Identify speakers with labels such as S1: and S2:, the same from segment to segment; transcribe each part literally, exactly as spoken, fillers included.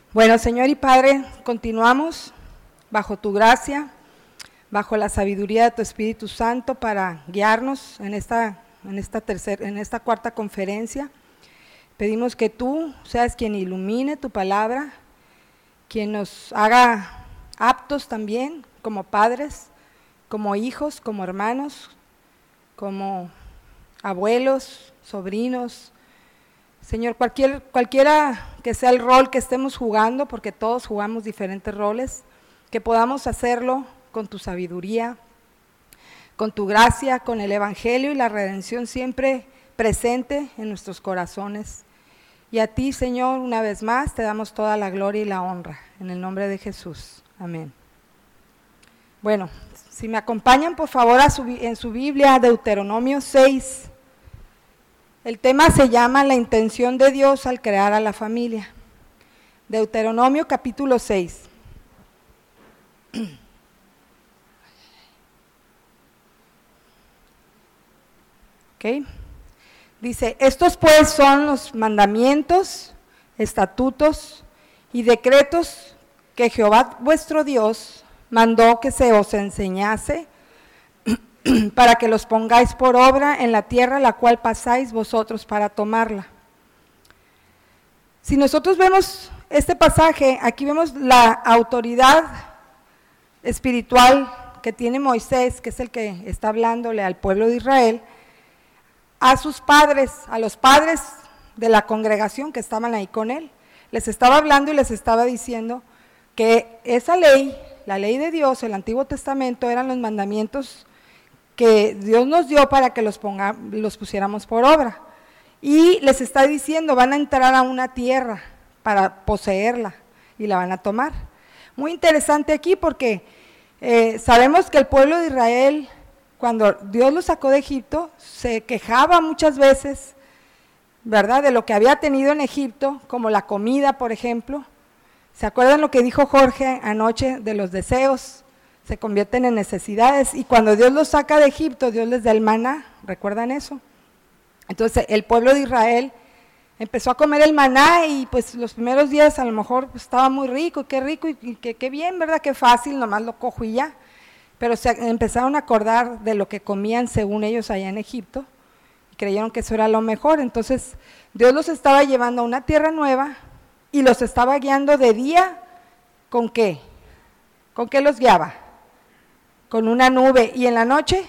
S1: Bueno, Señor y Padre, continuamos bajo tu gracia, bajo la sabiduría de tu Espíritu Santo para guiarnos en esta, en esta, tercer, en esta cuarta conferencia. Pedimos que tú seas quien ilumine tu palabra, quien nos haga aptos también como padres, como hijos, como hermanos, como abuelos, sobrinos. Señor, cualquier, cualquiera que sea el rol que estemos jugando, porque todos jugamos diferentes roles, que podamos hacerlo con tu sabiduría, con tu gracia, con el Evangelio y la redención siempre presente en nuestros corazones. Y a ti, Señor, una vez más, te damos toda la gloria y la honra, en el nombre de Jesús. Amén. Bueno, si me acompañan, por favor, a su, en su Biblia, Deuteronomio seis. El tema se llama La intención de Dios al crear a la familia. Deuteronomio capítulo seis. ¿Ok? Dice, estos pues son los mandamientos, estatutos y decretos que Jehová vuestro Dios mandó que se os enseñase para que los pongáis por obra en la tierra la cual pasáis vosotros para tomarla. Si nosotros vemos este pasaje, aquí vemos la autoridad espiritual que tiene Moisés, que es el que está hablándole al pueblo de Israel, a sus padres, a los padres de la congregación que estaban ahí con él. Les estaba hablando y les estaba diciendo que esa ley, la ley de Dios, el Antiguo Testamento, eran los mandamientos que Dios nos dio para que los, ponga, los pusiéramos por obra. Y les está diciendo, van a entrar a una tierra para poseerla y la van a tomar. Muy interesante aquí porque eh, sabemos que el pueblo de Israel, cuando Dios los sacó de Egipto, se quejaba muchas veces, ¿verdad?, de lo que había tenido en Egipto, como la comida, por ejemplo. ¿Se acuerdan lo que dijo Jorge anoche de los deseos? Se convierten en necesidades, y cuando Dios los saca de Egipto, Dios les da el maná, ¿recuerdan eso? Entonces el pueblo de Israel empezó a comer el maná, y pues los primeros días a lo mejor pues, estaba muy rico, qué rico, y qué, qué bien, ¿verdad?, qué fácil, nomás lo cojo y ya, pero se empezaron a acordar de lo que comían según ellos allá en Egipto, y creyeron que eso era lo mejor. Entonces Dios los estaba llevando a una tierra nueva, y los estaba guiando de día, ¿con qué? ¿Con qué los guiaba? Con una nube, y en la noche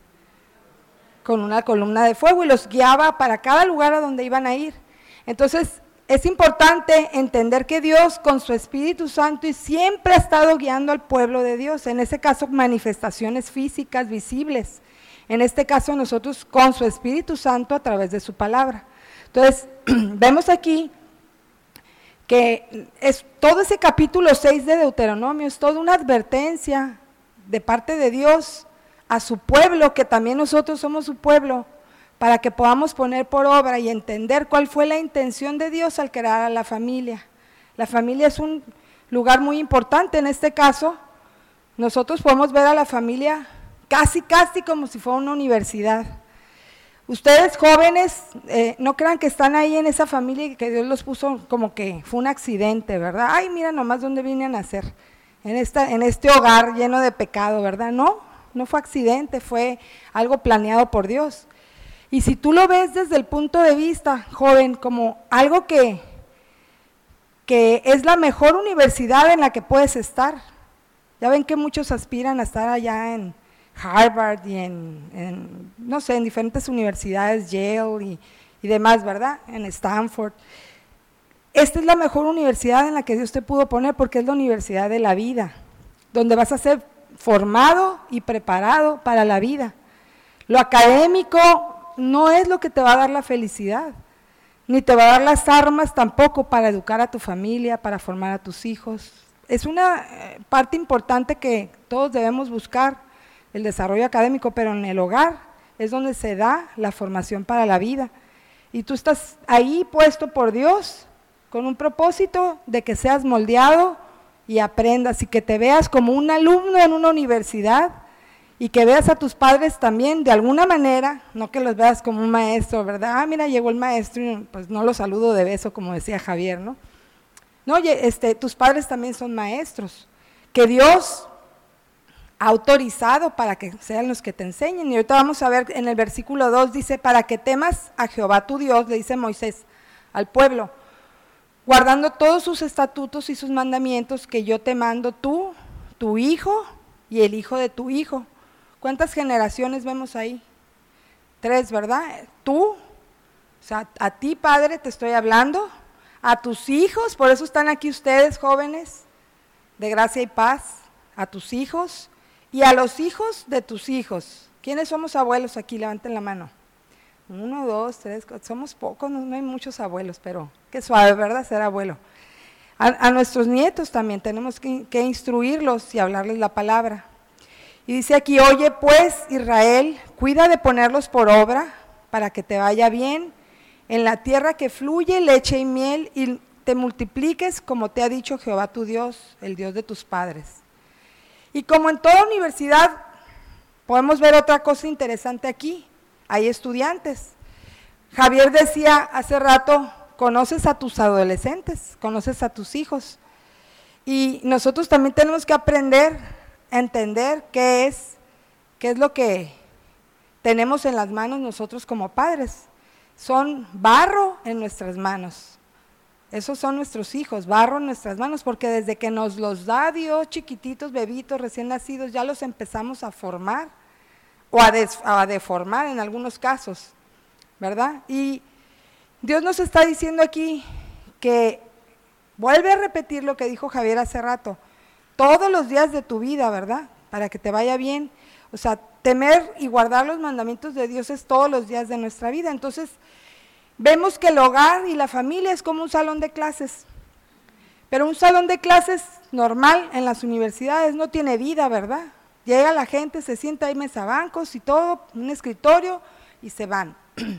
S1: con una columna de fuego, y los guiaba para cada lugar a donde iban a ir. Entonces es importante entender que Dios con su Espíritu Santo y siempre ha estado guiando al pueblo de Dios, en ese caso manifestaciones físicas visibles, en este caso nosotros con su Espíritu Santo a través de su palabra. Entonces vemos aquí que es todo ese capítulo seis de Deuteronomio, es toda una advertencia de parte de Dios a su pueblo, que también nosotros somos su pueblo, para que podamos poner por obra y entender cuál fue la intención de Dios al crear a la familia. La familia es un lugar muy importante. En este caso, nosotros podemos ver a la familia casi, casi como si fuera una universidad. Ustedes jóvenes, eh, no crean que están ahí en esa familia y que Dios los puso como que fue un accidente, ¿verdad? Ay, mira nomás dónde vine a nacer. En, esta, en este hogar lleno de pecado, ¿verdad? No, no fue accidente, fue algo planeado por Dios. Y si tú lo ves desde el punto de vista, joven, como algo que, que es la mejor universidad en la que puedes estar, ya ven que muchos aspiran a estar allá en Harvard y en, en no sé, en diferentes universidades, Yale y, y demás, ¿verdad? En Stanford. Esta es la mejor universidad en la que Dios te pudo poner, porque es la universidad de la vida, donde vas a ser formado y preparado para la vida. Lo académico no es lo que te va a dar la felicidad, ni te va a dar las armas tampoco para educar a tu familia, para formar a tus hijos. Es una parte importante que todos debemos buscar, el desarrollo académico, pero en el hogar es donde se da la formación para la vida. Y tú estás ahí puesto por Dios, con un propósito de que seas moldeado y aprendas, y que te veas como un alumno en una universidad, y que veas a tus padres también de alguna manera, no que los veas como un maestro, ¿verdad? Ah, mira, llegó el maestro y pues no lo saludo de beso, como decía Javier, ¿no? No, oye, este, tus padres también son maestros, que Dios ha autorizado para que sean los que te enseñen. Y ahorita vamos a ver en el versículo dos, dice, para que temas a Jehová tu Dios, le dice Moisés al pueblo, guardando todos sus estatutos y sus mandamientos que yo te mando tú, tu hijo y el hijo de tu hijo. ¿Cuántas generaciones vemos ahí? Tres, ¿verdad? Tú, o sea, a ti padre te estoy hablando, a tus hijos, por eso están aquí ustedes jóvenes, de gracia y paz, a tus hijos y a los hijos de tus hijos. ¿Quiénes somos abuelos aquí? Levanten la mano. Uno, dos, tres, cuatro, somos pocos, no, no hay muchos abuelos, pero qué suave, ¿verdad? Ser abuelo. A, a nuestros nietos también tenemos que, que instruirlos y hablarles la palabra. Y dice aquí, oye pues Israel, cuida de ponerlos por obra para que te vaya bien en la tierra que fluye leche y miel y te multipliques como te ha dicho Jehová tu Dios, el Dios de tus padres. Y como en toda universidad podemos ver otra cosa interesante aquí, hay estudiantes. Javier decía hace rato, conoces a tus adolescentes, conoces a tus hijos. Y nosotros también tenemos que aprender a entender qué es, qué es lo que tenemos en las manos nosotros como padres. Son barro en nuestras manos. Esos son nuestros hijos, barro en nuestras manos, porque desde que nos los da Dios, chiquititos, bebitos, recién nacidos, ya los empezamos a formar o a, des, a deformar en algunos casos, ¿verdad? Y Dios nos está diciendo aquí que vuelve a repetir lo que dijo Javier hace rato, todos los días de tu vida, ¿verdad? Para que te vaya bien. O sea, temer y guardar los mandamientos de Dios es todos los días de nuestra vida. Entonces, vemos que el hogar y la familia es como un salón de clases, pero un salón de clases normal en las universidades no tiene vida, ¿verdad? Llega la gente, se sienta ahí mesabancos y todo, un escritorio y se van.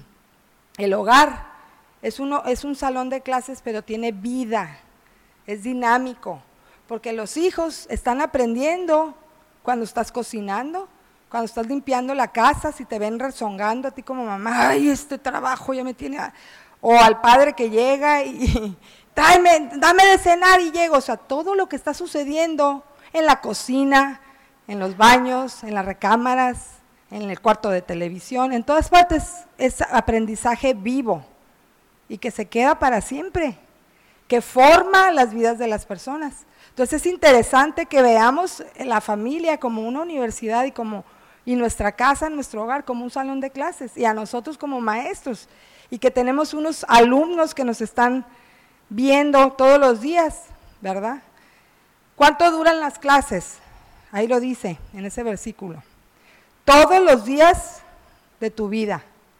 S1: El hogar es, uno, es un salón de clases, pero tiene vida, es dinámico, porque los hijos están aprendiendo cuando estás cocinando, cuando estás limpiando la casa, si te ven rezongando a ti como mamá, ay, este trabajo ya me tiene, a... o al padre que llega y, tráeme, dame de cenar y llego, o sea, todo lo que está sucediendo en la cocina, en los baños, en las recámaras, en el cuarto de televisión, en todas partes es aprendizaje vivo y que se queda para siempre, que forma las vidas de las personas. Entonces es interesante que veamos la familia como una universidad y como y nuestra casa, nuestro hogar como un salón de clases y a nosotros como maestros y que tenemos unos alumnos que nos están viendo todos los días, ¿verdad? ¿Cuánto duran las clases? Ahí lo dice en ese versículo. Todos los días de tu vida,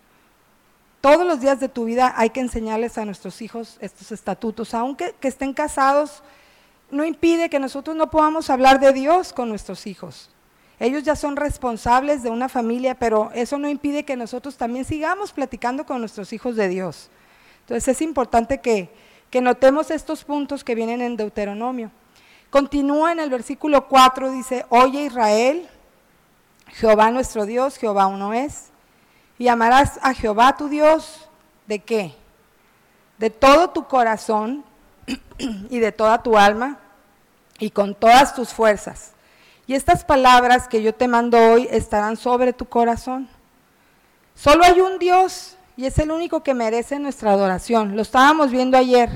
S1: todos los días de tu vida hay que enseñarles a nuestros hijos estos estatutos, aunque que estén casados, no impide que nosotros no podamos hablar de Dios con nuestros hijos. Ellos ya son responsables de una familia, pero eso no impide que nosotros también sigamos platicando con nuestros hijos de Dios. Entonces es importante que, que notemos estos puntos que vienen en Deuteronomio. Continúa en el versículo cuatro, dice, oye Israel, Jehová nuestro Dios, Jehová uno es, y amarás a Jehová tu Dios, ¿de qué? De todo tu corazón y de toda tu alma y con todas tus fuerzas. Y estas palabras que yo te mando hoy estarán sobre tu corazón. Solo hay un Dios y es el único que merece nuestra adoración. Lo estábamos viendo ayer.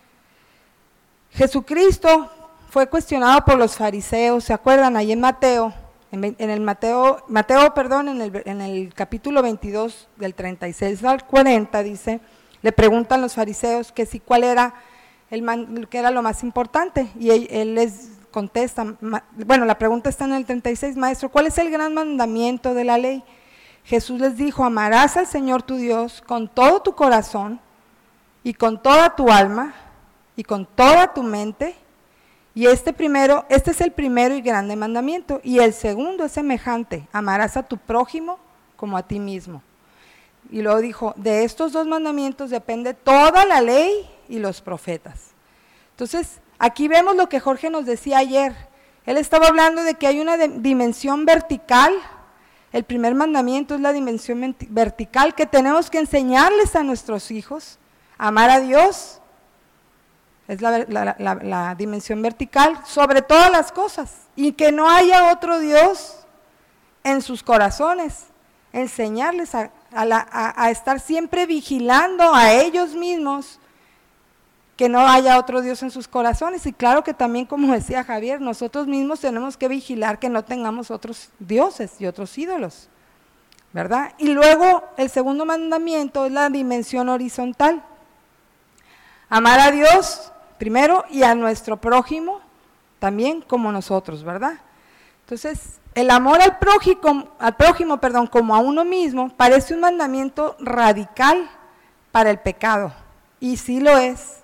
S1: Jesucristo fue cuestionado por los fariseos, ¿se acuerdan? Ahí en Mateo, en, en el Mateo, Mateo, perdón, en el, en el capítulo veintidós del treinta y seis al cuarenta dice, le preguntan los fariseos que si cuál era el man, que era lo más importante y él, él les contesta, bueno, la pregunta está en el treinta y seis, maestro, ¿cuál es el gran mandamiento de la ley? Jesús les dijo, amarás al Señor tu Dios con todo tu corazón y con toda tu alma y con toda tu mente, y este primero, este es el primero y grande mandamiento, y el segundo es semejante, amarás a tu prójimo como a ti mismo. Y luego dijo, de estos dos mandamientos depende toda la ley y los profetas. Entonces, aquí vemos lo que Jorge nos decía ayer. Él estaba hablando de que hay una dimensión vertical. El primer mandamiento es la dimensión vertical que tenemos que enseñarles a nuestros hijos, amar a Dios es la, la, la, la dimensión vertical sobre todas las cosas, y que no haya otro Dios en sus corazones, enseñarles a, a, la, a, a estar siempre vigilando a ellos mismos, que no haya otro Dios en sus corazones. Y claro que también, como decía Javier, nosotros mismos tenemos que vigilar que no tengamos otros dioses y otros ídolos, ¿verdad? Y luego el segundo mandamiento es la dimensión horizontal, amar a Dios primero y a nuestro prójimo también como nosotros, ¿verdad? Entonces, el amor al prójimo, al prójimo, perdón, como a uno mismo, parece un mandamiento radical para el pecado, y sí lo es.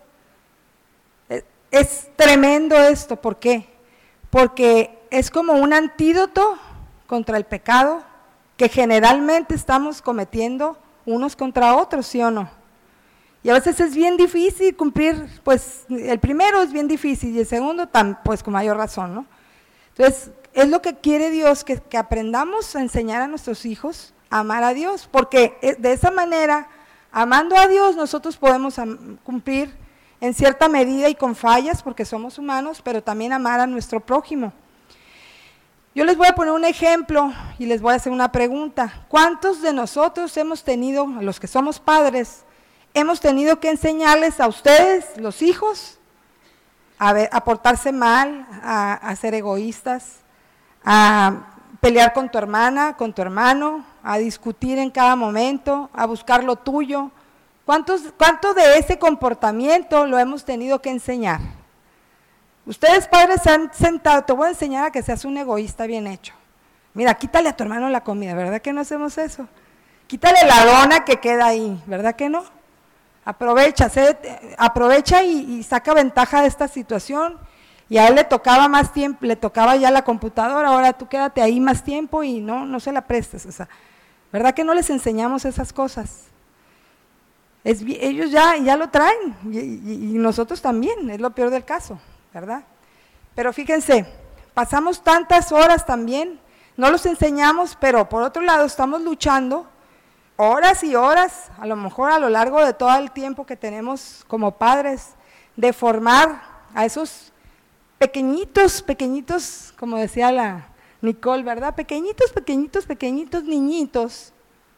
S1: Es tremendo esto, ¿por qué? Porque es como un antídoto contra el pecado que generalmente estamos cometiendo unos contra otros, ¿sí o no? Y a veces es bien difícil cumplir, pues el primero es bien difícil y el segundo tan, pues con mayor razón, ¿no? Entonces, es lo que quiere Dios, que, que aprendamos a enseñar a nuestros hijos a amar a Dios, porque de esa manera, amando a Dios, nosotros podemos cumplir en cierta medida y con fallas, porque somos humanos, pero también amar a nuestro prójimo. Yo les voy a poner un ejemplo y les voy a hacer una pregunta. ¿Cuántos de nosotros hemos tenido, a los que somos padres, hemos tenido que enseñarles a ustedes, los hijos, a, ver, a portarse mal, a, a ser egoístas, a pelear con tu hermana, con tu hermano, a discutir en cada momento, a buscar lo tuyo? ¿Cuántos, ¿Cuánto de ese comportamiento lo hemos tenido que enseñar? Ustedes padres se han sentado, te voy a enseñar a que seas un egoísta bien hecho. Mira, quítale a tu hermano la comida, ¿verdad que no hacemos eso? Quítale la dona que queda ahí, ¿verdad que no? Aprovecha, se, aprovecha y, y saca ventaja de esta situación, y a él le tocaba más tiempo, le tocaba ya la computadora, ahora tú quédate ahí más tiempo y no, no se la prestes, o sea, ¿verdad que no les enseñamos esas cosas? Es, ellos ya, ya lo traen, y, y, y nosotros también, es lo peor del caso, ¿verdad? Pero fíjense, pasamos tantas horas también, no los enseñamos, pero por otro lado estamos luchando horas y horas, a lo mejor a lo largo de todo el tiempo que tenemos como padres, de formar a esos pequeñitos, pequeñitos, como decía la Nicole, ¿verdad? Pequeñitos, pequeñitos, pequeñitos niñitos,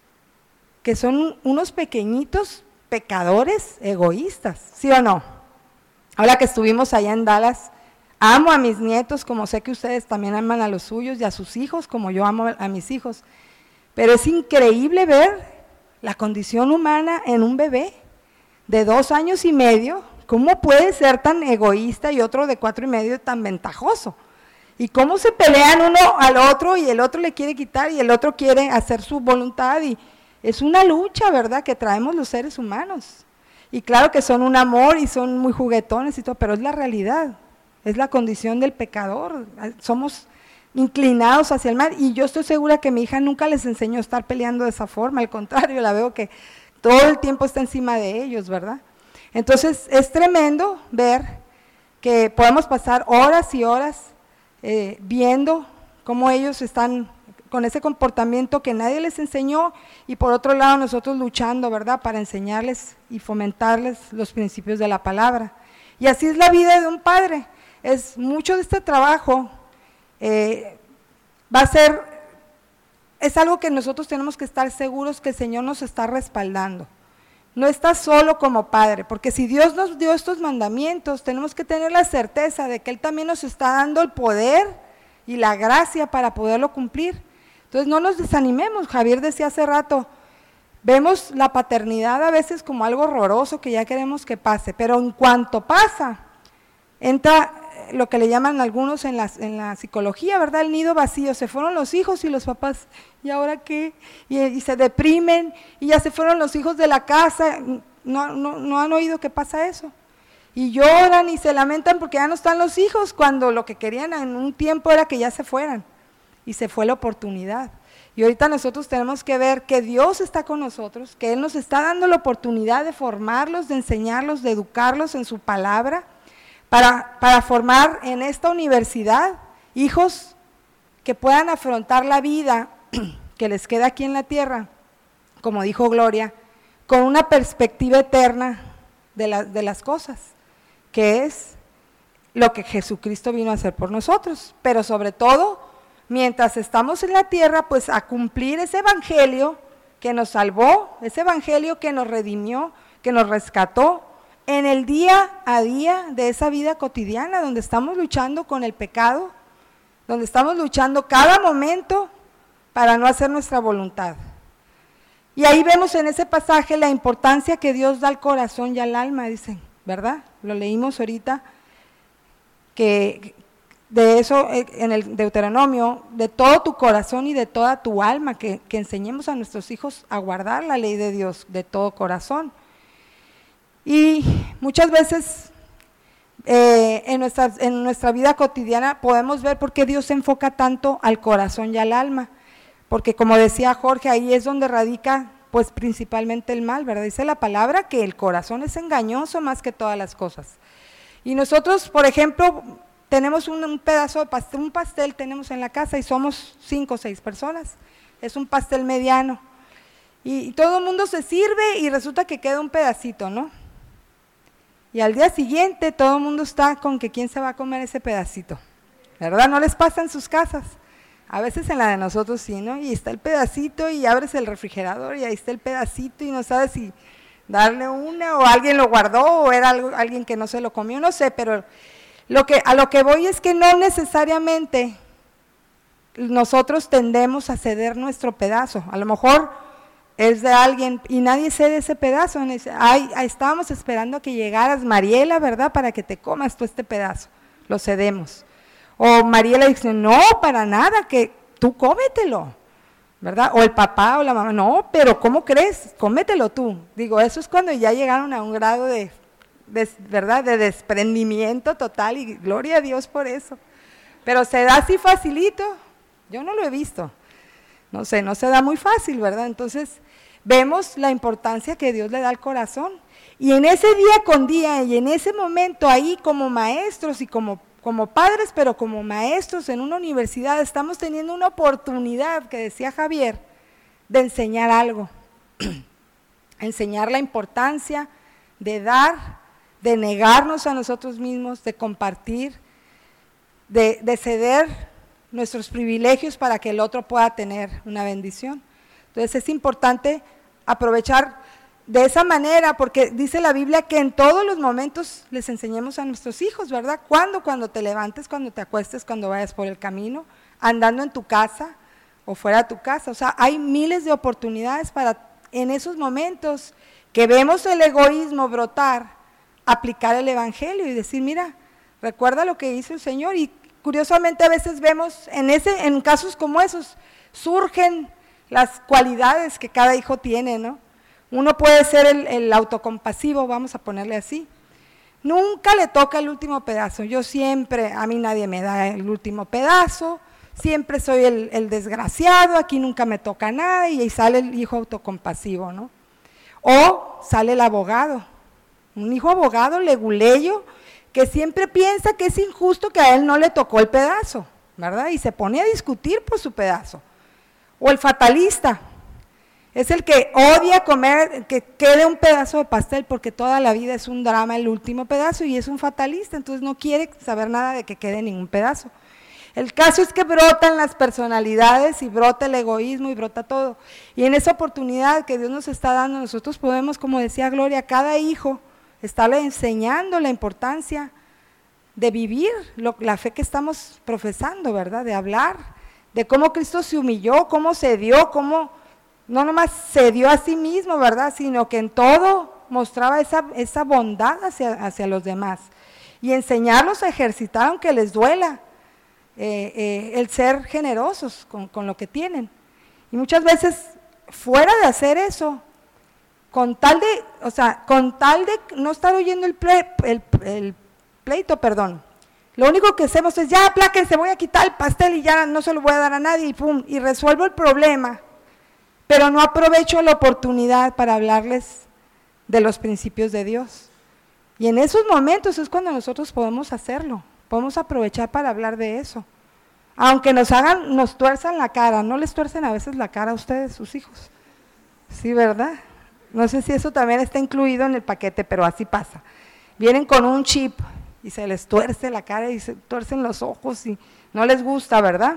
S1: que son unos pequeñitos pecadores egoístas, ¿sí o no? Ahora que estuvimos allá en Dallas, amo a mis nietos como sé que ustedes también aman a los suyos y a sus hijos como yo amo a mis hijos, pero es increíble ver la condición humana en un bebé de dos años y medio, cómo puede ser tan egoísta y otro de cuatro y medio tan ventajoso, y cómo se pelean uno al otro y el otro le quiere quitar y el otro quiere hacer su voluntad, y es una lucha, ¿verdad?, que traemos los seres humanos. Y claro que son un amor y son muy juguetones y todo, pero es la realidad, es la condición del pecador, somos inclinados hacia el mal, y yo estoy segura que mi hija nunca les enseñó a estar peleando de esa forma, al contrario, la veo que todo el tiempo está encima de ellos, ¿verdad? Entonces es tremendo ver que podemos pasar horas y horas eh, viendo cómo ellos están con ese comportamiento que nadie les enseñó, y por otro lado nosotros luchando, ¿verdad?, para enseñarles y fomentarles los principios de la palabra. Y así es la vida de un padre, es mucho de este trabajo, eh, va a ser, es algo que nosotros tenemos que estar seguros que el Señor nos está respaldando. No estás solo como padre, porque si Dios nos dio estos mandamientos, tenemos que tener la certeza de que Él también nos está dando el poder y la gracia para poderlo cumplir. Entonces no nos desanimemos. Javier decía hace rato, vemos la paternidad a veces como algo horroroso que ya queremos que pase, pero en cuanto pasa, entra lo que le llaman algunos en la, en la psicología, ¿verdad?, el nido vacío. Se fueron los hijos y los papás, ¿y ahora qué? Y, y se deprimen, y ya se fueron los hijos de la casa. No, no, no han oído que pasa eso, y lloran y se lamentan porque ya no están los hijos, cuando lo que querían en un tiempo era que ya se fueran, y se fue la oportunidad. Y ahorita nosotros tenemos que ver que Dios está con nosotros, que Él nos está dando la oportunidad de formarlos, de enseñarlos, de educarlos en su palabra, para, para formar en esta universidad hijos que puedan afrontar la vida que les queda aquí en la tierra, como dijo Gloria, con una perspectiva eterna de, la, de las cosas, que es lo que Jesucristo vino a hacer por nosotros, pero sobre todo, mientras estamos en la tierra, pues a cumplir ese evangelio que nos salvó, ese evangelio que nos redimió, que nos rescató, en el día a día de esa vida cotidiana, donde estamos luchando con el pecado, donde estamos luchando cada momento para no hacer nuestra voluntad. Y ahí vemos en ese pasaje la importancia que Dios da al corazón y al alma, dicen, ¿verdad? Lo leímos ahorita, que de eso en el Deuteronomio, de todo tu corazón y de toda tu alma, que, que enseñemos a nuestros hijos a guardar la ley de Dios de todo corazón. Y muchas veces eh, en, nuestra, en nuestra vida cotidiana podemos ver por qué Dios se enfoca tanto al corazón y al alma, porque como decía Jorge, ahí es donde radica pues principalmente el mal, ¿verdad? Dice la palabra que el corazón es engañoso más que todas las cosas. Y nosotros, por ejemplo, tenemos un, un pedazo de pastel, un pastel tenemos en la casa y somos cinco o seis personas, es un pastel mediano, y, y todo el mundo se sirve y resulta que queda un pedacito, ¿no? Y al día siguiente todo el mundo está con que quién se va a comer ese pedacito, ¿verdad? ¿No les pasa en sus casas? A veces en la de nosotros sí, ¿no? Y está el pedacito y abres el refrigerador y ahí está el pedacito y no sabes si darle una o alguien lo guardó o era algo, alguien que no se lo comió, no sé, pero lo que, a lo que voy es que no necesariamente nosotros tendemos a ceder nuestro pedazo, a lo mejor es de alguien y nadie cede ese pedazo. Ay, ay, estábamos esperando a que llegaras, Mariela, ¿verdad? Para que te comas tú este pedazo, lo cedemos. O Mariela dice, no, para nada, que tú cómetelo, ¿verdad? O el papá o la mamá, no, pero ¿cómo crees? Cómetelo tú. Digo, eso es cuando ya llegaron a un grado de, de, ¿verdad? De desprendimiento total y gloria a Dios por eso. Pero se da así facilito, yo no lo he visto. No sé, no se da muy fácil, ¿verdad? Entonces, vemos la importancia que Dios le da al corazón. Y en ese día con día y en ese momento ahí como maestros y como, como padres, pero como maestros en una universidad, estamos teniendo una oportunidad, que decía Javier, de enseñar algo. Enseñar la importancia de dar, de negarnos a nosotros mismos, de compartir, de, de ceder nuestros privilegios para que el otro pueda tener una bendición. Entonces es importante aprovechar de esa manera, porque dice la Biblia que en todos los momentos les enseñemos a nuestros hijos, ¿verdad? ¿Cuándo? Cuando te levantes, cuando te acuestes, cuando vayas por el camino, andando en tu casa o fuera de tu casa. O sea, hay miles de oportunidades para en esos momentos que vemos el egoísmo brotar, aplicar el evangelio y decir, mira, recuerda lo que hizo el Señor. Y curiosamente a veces vemos en, ese, en casos como esos, surgen las cualidades que cada hijo tiene, ¿no? Uno puede ser el, el autocompasivo, vamos a ponerle así. Nunca le toca el último pedazo, yo siempre, a mí nadie me da el último pedazo, siempre soy el, el desgraciado, aquí nunca me toca nada, y ahí sale el hijo autocompasivo, ¿no? O sale el abogado, un hijo abogado leguleyo, que siempre piensa que es injusto que a él no le tocó el pedazo, ¿verdad? Y se pone a discutir por su pedazo. O el fatalista, es el que odia comer, que quede un pedazo de pastel porque toda la vida es un drama el último pedazo y es un fatalista, entonces no quiere saber nada de que quede ningún pedazo. El caso es que brotan las personalidades y brota el egoísmo y brota todo. Y en esa oportunidad que Dios nos está dando, nosotros podemos, como decía Gloria, a cada hijo estarle enseñando la importancia de vivir lo, la fe que estamos profesando, ¿verdad? De hablar, de cómo Cristo se humilló, cómo se dio, cómo no nomás se dio a sí mismo, ¿verdad? Sino que en todo mostraba esa, esa bondad hacia, hacia los demás. Y enseñarlos a ejercitar, aunque les duela, eh, eh, el ser generosos con, con lo que tienen. Y muchas veces, fuera de hacer eso, con tal de, o sea, con tal de no estar oyendo el, ple, el, el pleito, perdón, lo único que hacemos es, ya apláquense, voy a quitar el pastel y ya no se lo voy a dar a nadie y pum, y resuelvo el problema, pero no aprovecho la oportunidad para hablarles de los principios de Dios. Y en esos momentos es cuando nosotros podemos hacerlo, podemos aprovechar para hablar de eso. Aunque nos hagan, nos tuerzan la cara, ¿no les tuercen a veces la cara a ustedes, sus hijos? Sí, ¿verdad? No sé si eso también está incluido en el paquete, pero así pasa. vienen con un chip y se les tuerce la cara y se tuercen los ojos y no les gusta, ¿verdad?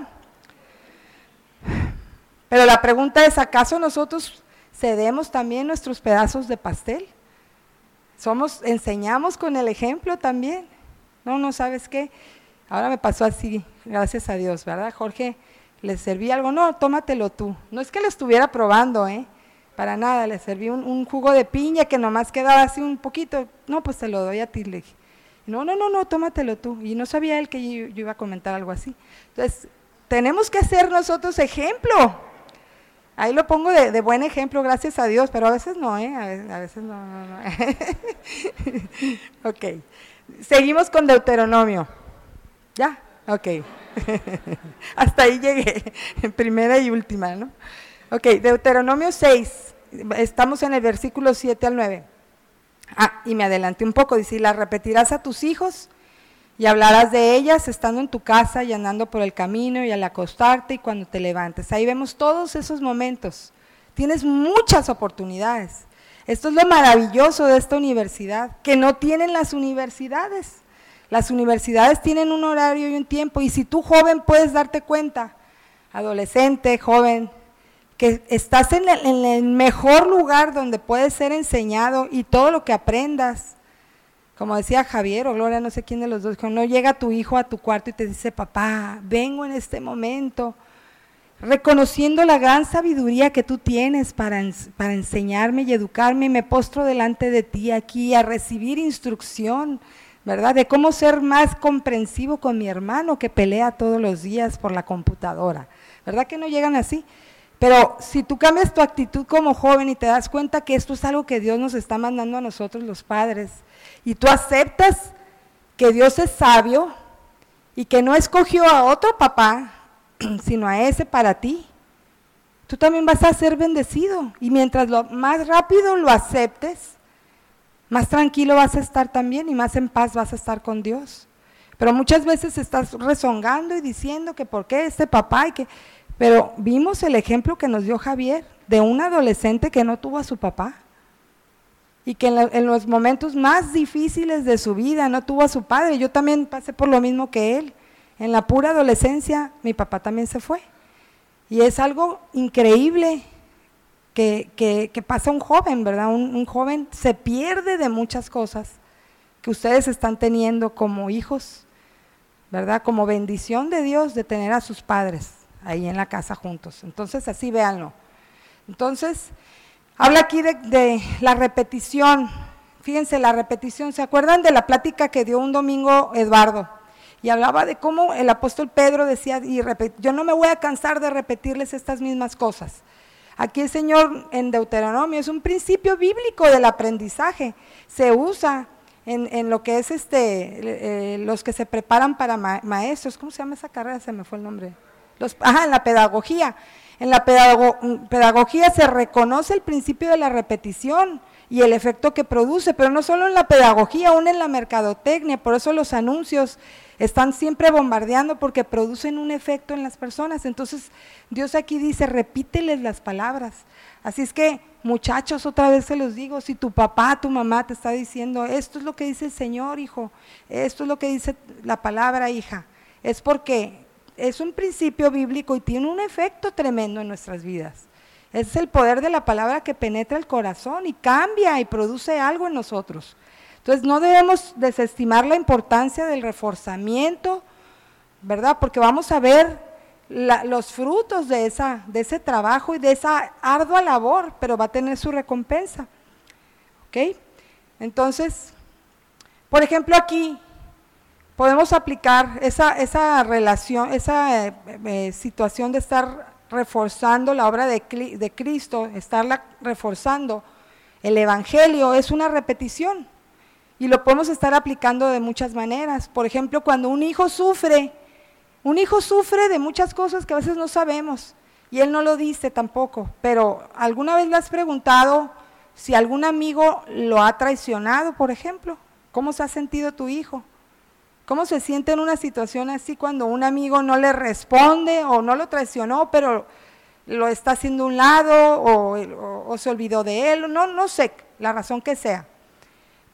S1: Pero la pregunta es, ¿acaso nosotros cedemos también nuestros pedazos de pastel? Somos, enseñamos con el ejemplo también. No, no, ¿sabes qué? Ahora me pasó así, gracias a Dios, ¿verdad? Jorge, ¿le serví algo? No, tómatelo tú. No es que lo estuviera probando, ¿eh? Para nada, le serví un, un jugo de piña que nomás quedaba así un poquito. No, pues te lo doy a ti, le dije. No, no, no, no, tómatelo tú. Y no sabía él que yo, yo iba a comentar algo así. Entonces, tenemos que hacer nosotros ejemplo. Ahí lo pongo de, de buen ejemplo, gracias a Dios, pero a veces no, ¿eh? A veces, a veces no, no, no. Ok, seguimos con Deuteronomio. ¿Ya? Ok. Hasta ahí llegué, primera y última, ¿no? Ok, Deuteronomio seis, estamos en el versículo siete al nueve. Ah, y me adelanté un poco, dice, las repetirás a tus hijos y hablarás de ellas estando en tu casa y andando por el camino y al acostarte y cuando te levantes. Ahí vemos todos esos momentos. Tienes muchas oportunidades. Esto es lo maravilloso de esta universidad, que no tienen las universidades. Las universidades tienen un horario y un tiempo, y si tú joven puedes darte cuenta, adolescente, joven, que estás en el, en el mejor lugar donde puedes ser enseñado y todo lo que aprendas. Como decía Javier o Gloria, no sé quién de los dos, que no llega tu hijo a tu cuarto y te dice, papá, vengo en este momento, reconociendo la gran sabiduría que tú tienes para, para enseñarme y educarme, y me postro delante de ti aquí a recibir instrucción, ¿verdad? De cómo ser más comprensivo con mi hermano que pelea todos los días por la computadora, ¿verdad que no llegan así? Pero si tú cambias tu actitud como joven y te das cuenta que esto es algo que Dios nos está mandando a nosotros los padres, y tú aceptas que Dios es sabio y que no escogió a otro papá, sino a ese para ti, tú también vas a ser bendecido, y mientras lo más rápido lo aceptes, más tranquilo vas a estar también y más en paz vas a estar con Dios. Pero muchas veces estás rezongando y diciendo que por qué este papá y que… Pero vimos el ejemplo que nos dio Javier de un adolescente que no tuvo a su papá y que en, la, en los momentos más difíciles de su vida no tuvo a su padre. Yo también pasé por lo mismo que él. En la pura adolescencia mi papá también se fue, y es algo increíble que, que, que pasa a un joven, ¿verdad? Un, un joven se pierde de muchas cosas que ustedes están teniendo como hijos, ¿verdad? Como bendición de Dios de tener a sus padres ahí en la casa juntos. Entonces así véanlo. Entonces habla aquí de, de la repetición. Fíjense, la repetición, ¿se acuerdan de la plática que dio un domingo Eduardo? Y hablaba de cómo el apóstol Pedro decía, y repet, yo no me voy a cansar de repetirles estas mismas cosas. Aquí el Señor en Deuteronomio es un principio bíblico del aprendizaje, se usa en, en lo que es este, eh, los que se preparan para ma maestros, ¿cómo se llama esa carrera? Se me fue el nombre. Los, ajá, en la pedagogía. En la pedago, pedagogía se reconoce el principio de la repetición y el efecto que produce, pero no solo en la pedagogía, aún en la mercadotecnia. Por eso los anuncios están siempre bombardeando, porque producen un efecto en las personas. Entonces Dios aquí dice, repíteles las palabras. Así es que, muchachos, otra vez se los digo, si tu papá, tu mamá te está diciendo, esto es lo que dice el Señor, hijo, esto es lo que dice la palabra, hija, es porque es un principio bíblico y tiene un efecto tremendo en nuestras vidas. Es el poder de la palabra que penetra el corazón y cambia y produce algo en nosotros. Entonces no debemos desestimar la importancia del reforzamiento, ¿verdad? Porque vamos a ver la, los frutos de, esa, de ese trabajo y de esa ardua labor, pero va a tener su recompensa. ¿Ok? Entonces, por ejemplo aquí, podemos aplicar esa, esa relación, esa eh, eh, situación de estar reforzando la obra de, de Cristo, estarla reforzando. El evangelio es una repetición y lo podemos estar aplicando de muchas maneras. Por ejemplo, cuando un hijo sufre, un hijo sufre de muchas cosas que a veces no sabemos y él no lo dice tampoco, pero ¿alguna vez le has preguntado si algún amigo lo ha traicionado, por ejemplo? ¿Cómo se ha sentido tu hijo? ¿Cómo se siente en una situación así cuando un amigo no le responde o no lo traicionó, pero lo está haciendo a un lado o, o, o se olvidó de él? No, no sé la razón que sea.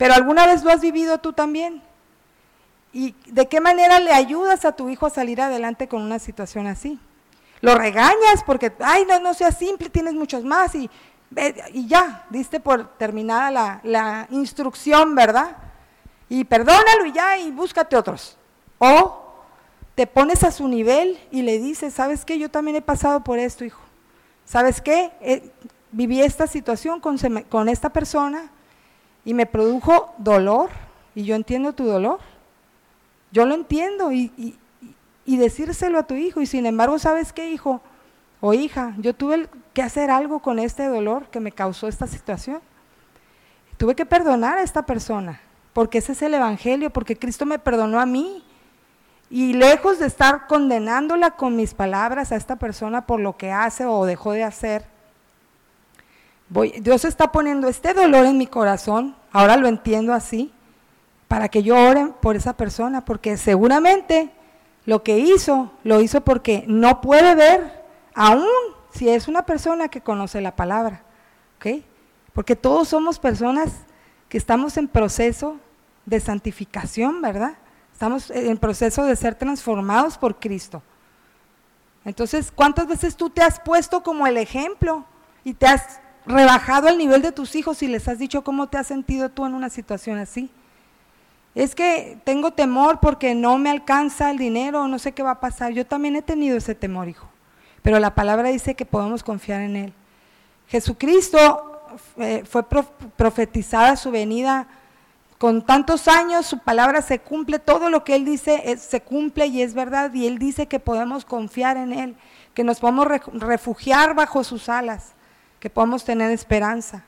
S1: pero alguna vez lo has vivido tú también. ¿Y de qué manera le ayudas a tu hijo a salir adelante con una situación así? Lo regañas porque, ay, no, no seas simple, tienes muchos más, y, y ya, diste por terminada la, la instrucción, ¿verdad? Y perdónalo y ya, y búscate otros. O te pones a su nivel y le dices, ¿sabes qué? Yo también he pasado por esto, hijo. ¿Sabes qué? Eh, viví esta situación con, con esta persona y me produjo dolor, y yo entiendo tu dolor. Yo lo entiendo, y, y, y decírselo a tu hijo, y sin embargo, ¿sabes qué, hijo o hija? Yo tuve que hacer algo con este dolor que me causó esta situación. Tuve que perdonar a esta persona, porque ese es el evangelio, porque Cristo me perdonó a mí, y lejos de estar condenándola con mis palabras a esta persona por lo que hace o dejó de hacer, voy, Dios está poniendo este dolor en mi corazón, ahora lo entiendo así, para que yo ore por esa persona, porque seguramente lo que hizo, lo hizo porque no puede ver, aún si es una persona que conoce la palabra, ¿ok? Porque todos somos personas que estamos en proceso de santificación, ¿verdad? Estamos en proceso de ser transformados por Cristo. Entonces, ¿cuántas veces tú te has puesto como el ejemplo y te has rebajado al nivel de tus hijos y les has dicho cómo te has sentido tú en una situación así? Es que tengo temor porque no me alcanza el dinero, no sé qué va a pasar. Yo también he tenido ese temor, hijo, pero la palabra dice que podemos confiar en Él. Jesucristo eh, fue prof, profetizada su venida con tantos años, su palabra se cumple, todo lo que Él dice es, se cumple y es verdad, y Él dice que podemos confiar en Él, que nos podemos re, refugiar bajo sus alas, que podemos tener esperanza.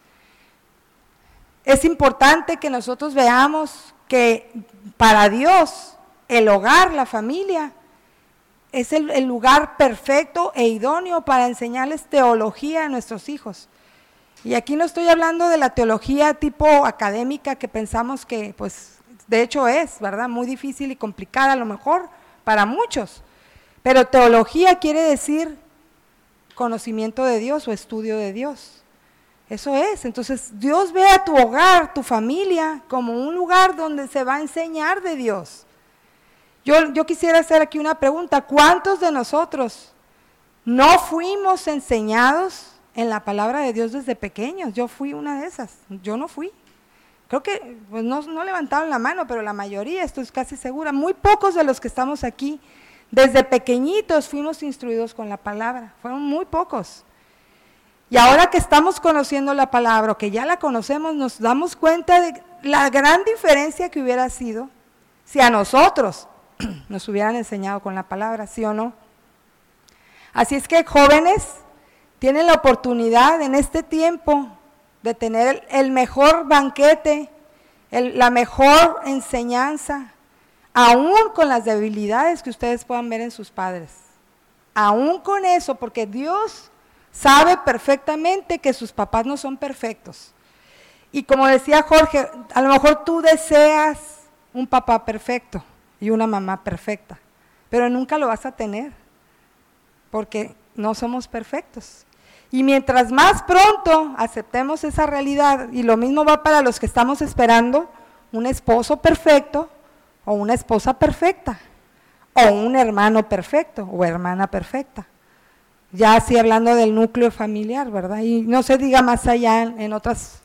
S1: Es importante que nosotros veamos que para Dios el hogar, la familia, es el, el lugar perfecto e idóneo para enseñarles teología a nuestros hijos. Y aquí no estoy hablando de la teología tipo académica que pensamos que, pues, de hecho es, ¿verdad? Muy difícil y complicada a lo mejor para muchos. Pero teología quiere decir conocimiento de Dios o estudio de Dios. Eso es, entonces Dios ve a tu hogar, tu familia, como un lugar donde se va a enseñar de Dios. Yo, yo quisiera hacer aquí una pregunta, ¿cuántos de nosotros no fuimos enseñados en la palabra de Dios desde pequeños? Yo fui una de esas, yo no fui. Creo que pues no, no levantaron la mano, pero la mayoría, estoy casi segura, muy pocos de los que estamos aquí, desde pequeñitos fuimos instruidos con la palabra, fueron muy pocos. Y ahora que estamos conociendo la palabra, o que ya la conocemos, nos damos cuenta de la gran diferencia que hubiera sido si a nosotros nos hubieran enseñado con la palabra, ¿sí o no? Así es que jóvenes tienen la oportunidad en este tiempo de tener el mejor banquete, el, la mejor enseñanza, aún con las debilidades que ustedes puedan ver en sus padres, aún con eso, porque Dios sabe perfectamente que sus papás no son perfectos. Y como decía Jorge, a lo mejor tú deseas un papá perfecto y una mamá perfecta, pero nunca lo vas a tener, porque no somos perfectos. Y mientras más pronto aceptemos esa realidad, y lo mismo va para los que estamos esperando un esposo perfecto, o una esposa perfecta, o un hermano perfecto, o hermana perfecta. Ya así hablando del núcleo familiar, ¿verdad? Y no se diga más allá en, en otras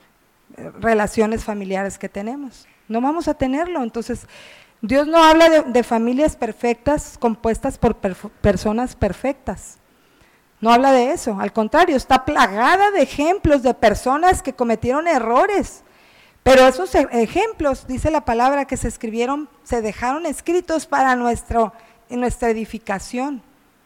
S1: relaciones familiares que tenemos. No vamos a tenerlo, entonces Dios no habla de, de familias perfectas compuestas por perf- personas perfectas. No habla de eso, al contrario, está plagada de ejemplos de personas que cometieron errores. Pero esos ejemplos, dice la palabra, que se escribieron, se dejaron escritos para nuestro, nuestra edificación,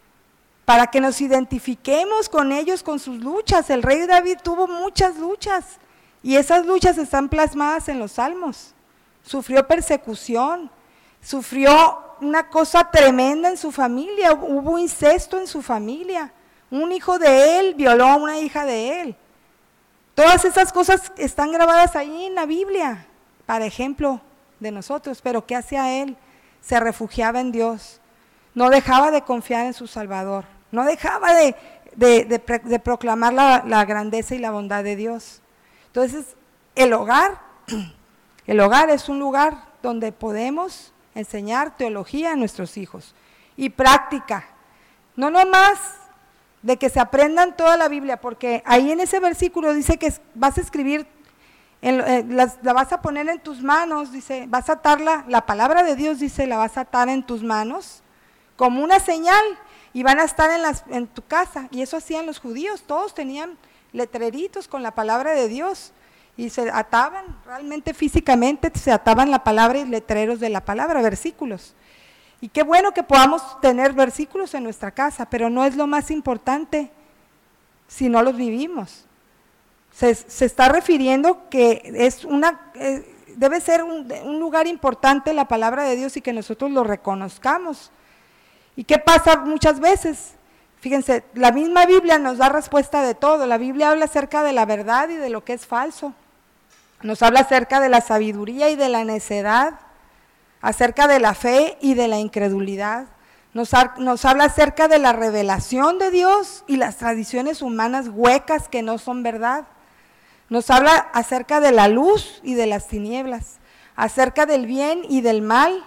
S1: para que nos identifiquemos con ellos, con sus luchas. El rey David tuvo muchas luchas, y esas luchas están plasmadas en los salmos. Sufrió persecución, sufrió una cosa tremenda en su familia, hubo incesto en su familia, un hijo de él violó a una hija de él. Todas esas cosas están grabadas ahí en la Biblia, para ejemplo de nosotros. Pero ¿qué hacía él? Se refugiaba en Dios, no dejaba de confiar en su Salvador, no dejaba de, de, de, de proclamar la, la grandeza y la bondad de Dios. Entonces, el hogar El hogar es un lugar donde podemos enseñar teología a nuestros hijos y práctica, no nomás de que se aprendan toda la Biblia, porque ahí en ese versículo dice que vas a escribir, en, en, la, la vas a poner en tus manos, dice, vas a atarla, la palabra de Dios dice, la vas a atar en tus manos como una señal y van a estar en, las, en tu casa, y eso hacían los judíos, todos tenían letreritos con la palabra de Dios y se ataban, realmente físicamente se ataban la palabra y letreros de la palabra, versículos. Y qué bueno que podamos tener versículos en nuestra casa, pero no es lo más importante si no los vivimos. Se, se está refiriendo que es una, eh, debe ser un, un lugar importante la palabra de Dios y que nosotros lo reconozcamos. ¿Y qué pasa muchas veces? Fíjense, la misma Biblia nos da respuesta de todo. La Biblia habla acerca de la verdad y de lo que es falso. Nos habla acerca de la sabiduría y de la necedad, acerca de la fe y de la incredulidad, nos, ha, nos habla acerca de la revelación de Dios y las tradiciones humanas huecas que no son verdad, nos habla acerca de la luz y de las tinieblas, acerca del bien y del mal,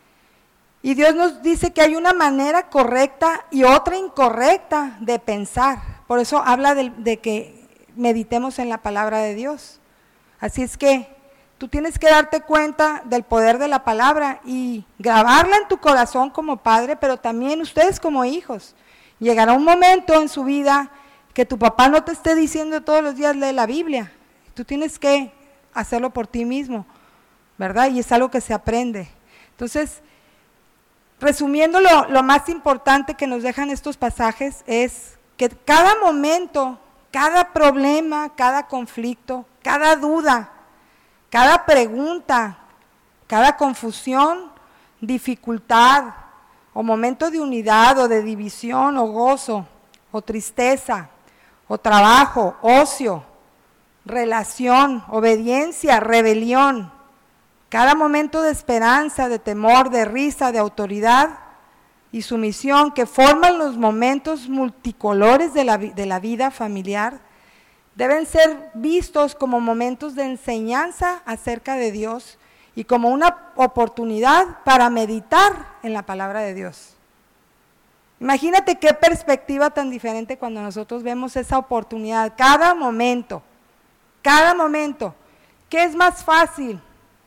S1: y Dios nos dice que hay una manera correcta y otra incorrecta de pensar, por eso habla de, de que meditemos en la palabra de Dios. Así es que tú tienes que darte cuenta del poder de la palabra y grabarla en tu corazón como padre, pero también ustedes como hijos. Llegará un momento en su vida que tu papá no te esté diciendo todos los días lee la Biblia. Tú tienes que hacerlo por ti mismo, ¿verdad? Y es algo que se aprende. Entonces, resumiendo lo, lo más importante que nos dejan estos pasajes es que cada momento, cada problema, cada conflicto, cada duda, cada pregunta, cada confusión, dificultad, o momento de unidad, o de división, o gozo, o tristeza, o trabajo, ocio, relación, obediencia, rebelión, cada momento de esperanza, de temor, de risa, de autoridad y sumisión que forman los momentos multicolores de la, de la vida familiar, deben ser vistos como momentos de enseñanza acerca de Dios y como una oportunidad para meditar en la palabra de Dios. Imagínate qué perspectiva tan diferente cuando nosotros vemos esa oportunidad, cada momento, cada momento. ¿Qué es más fácil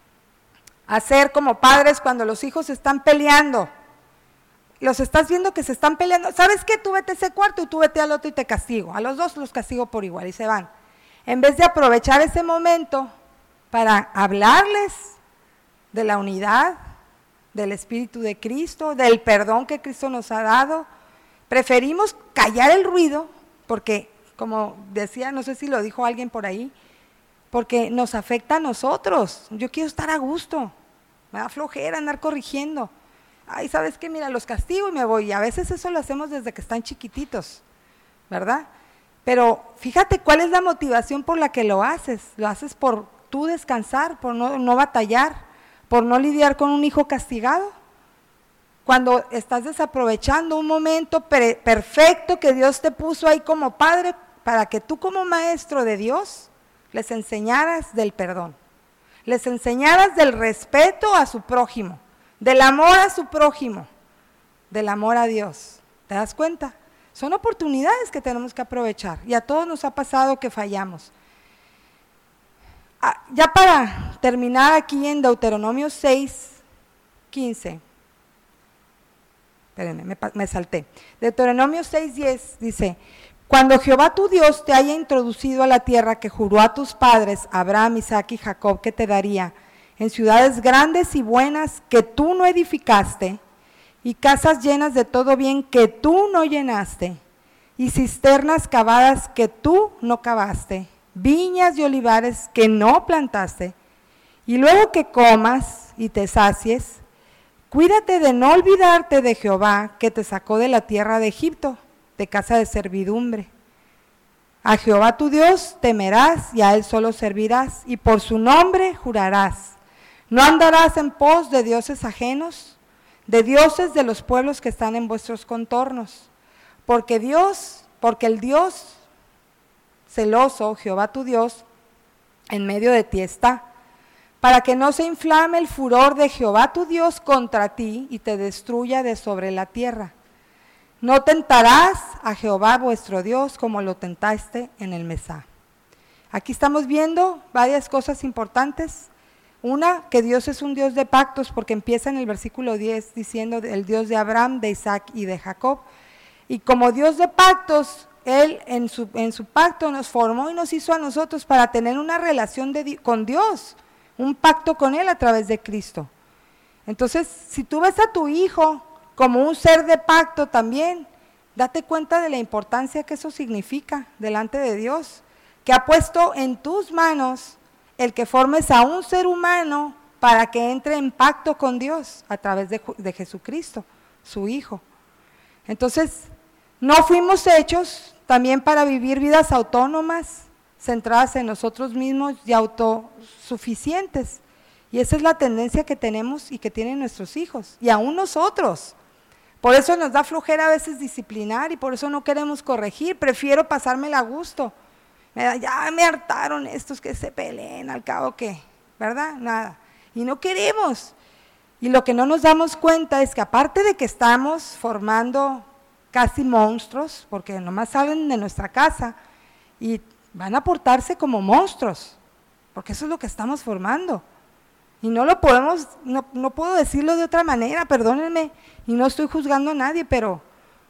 S1: hacer como padres cuando los hijos están peleando? Los estás viendo que se están peleando, ¿sabes qué? Tú vete a ese cuarto y tú vete al otro y te castigo, a los dos los castigo por igual y se van. En vez de aprovechar ese momento para hablarles de la unidad, del Espíritu de Cristo, del perdón que Cristo nos ha dado, preferimos callar el ruido, porque como decía, no sé si lo dijo alguien por ahí, porque nos afecta a nosotros. Yo quiero estar a gusto, me da flojera andar corrigiendo. Ay, ¿sabes qué? Mira, los castigo y me voy. Y a veces eso lo hacemos desde que están chiquititos, ¿verdad? Pero fíjate cuál es la motivación por la que lo haces. Lo haces por tú descansar, por no, no batallar, por no lidiar con un hijo castigado. Cuando estás desaprovechando un momento perfecto que Dios te puso ahí como padre, para que tú como maestro de Dios les enseñaras del perdón, les enseñaras del respeto a su prójimo, del amor a su prójimo, del amor a Dios. ¿Te das cuenta? Son oportunidades que tenemos que aprovechar y a todos nos ha pasado que fallamos. Ah, ya para terminar aquí en Deuteronomio seis, quince, espérenme, me, me salté. Deuteronomio seis, diez dice: cuando Jehová tu Dios te haya introducido a la tierra que juró a tus padres, Abraham, Isaac y Jacob, que te daría, en ciudades grandes y buenas que tú no edificaste, y casas llenas de todo bien que tú no llenaste, y cisternas cavadas que tú no cavaste, viñas y olivares que no plantaste, y luego que comas y te sacies, cuídate de no olvidarte de Jehová, que te sacó de la tierra de Egipto, de casa de servidumbre. A Jehová tu Dios temerás y a él solo servirás, y por su nombre jurarás. No andarás en pos de dioses ajenos, de dioses de los pueblos que están en vuestros contornos, porque Dios, porque el Dios celoso, Jehová tu Dios, en medio de ti está. para que no se inflame el furor de Jehová tu Dios contra ti y te destruya de sobre la tierra. No tentarás a Jehová vuestro Dios como lo tentaste en el Mesá. Aquí estamos viendo varias cosas importantes. Una, que Dios es un Dios de pactos, porque empieza en el versículo diez diciendo el Dios de Abraham, de Isaac y de Jacob. Y como Dios de pactos, Él en su, en su pacto nos formó y nos hizo a nosotros para tener una relación de, con Dios, un pacto con Él a través de Cristo. Entonces, si tú ves a tu hijo como un ser de pacto también, date cuenta de la importancia que eso significa delante de Dios, que ha puesto en tus manos el que formes a un ser humano para que entre en pacto con Dios a través de, de Jesucristo, su Hijo. Entonces, no fuimos hechos también para vivir vidas autónomas, centradas en nosotros mismos y autosuficientes. Y esa es la tendencia que tenemos y que tienen nuestros hijos, y aún nosotros. Por eso nos da flojera a veces disciplinar y por eso no queremos corregir, prefiero pasármela a gusto. Ya me hartaron estos que se peleen, al cabo que, ¿verdad? Nada. Y no queremos. Y lo que no nos damos cuenta es que aparte de que estamos formando casi monstruos, porque nomás salen de nuestra casa y van a portarse como monstruos, porque eso es lo que estamos formando. Y no lo podemos, no, no puedo decirlo de otra manera, perdónenme, y no estoy juzgando a nadie, pero,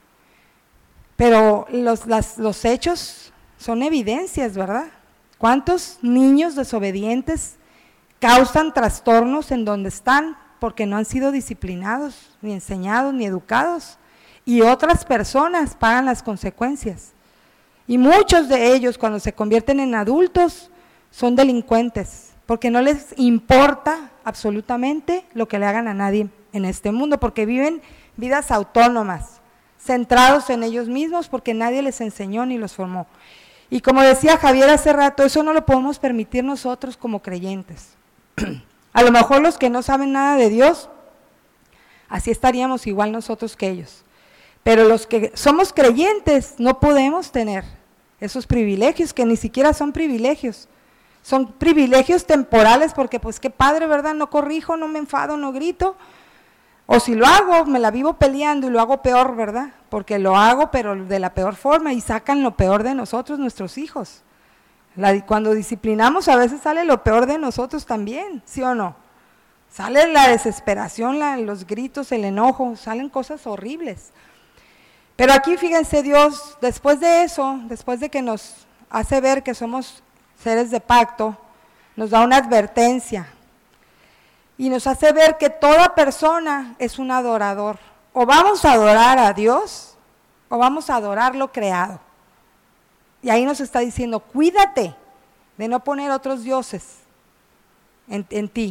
S1: pero los, las, los hechos son evidencias, ¿verdad? ¿Cuántos niños desobedientes causan trastornos en donde están porque no han sido disciplinados, ni enseñados, ni educados? Y otras personas pagan las consecuencias. Y muchos de ellos, cuando se convierten en adultos, son delincuentes, porque no les importa absolutamente lo que le hagan a nadie en este mundo, porque viven vidas autónomas, centrados en ellos mismos, porque nadie les enseñó ni los formó. Y como decía Javier hace rato, eso no lo podemos permitir nosotros como creyentes. A lo mejor los que no saben nada de Dios, así estaríamos igual nosotros que ellos. Pero los que somos creyentes no podemos tener esos privilegios, que ni siquiera son privilegios. Son privilegios temporales porque pues qué padre, ¿verdad? No corrijo, no me enfado, no grito. O si lo hago, me la vivo peleando y lo hago peor, ¿verdad? Porque lo hago pero de la peor forma y sacan lo peor de nosotros, nuestros hijos. La, cuando disciplinamos a veces sale lo peor de nosotros también, ¿sí o no? Sale la desesperación, la, los gritos, el enojo, salen cosas horribles. Pero aquí fíjense, Dios, después de eso, después de que nos hace ver que somos seres de pacto, nos da una advertencia y nos hace ver que toda persona es un adorador. O vamos a adorar a Dios o vamos a adorar lo creado. Y ahí nos está diciendo, cuídate de no poner otros dioses en, en ti.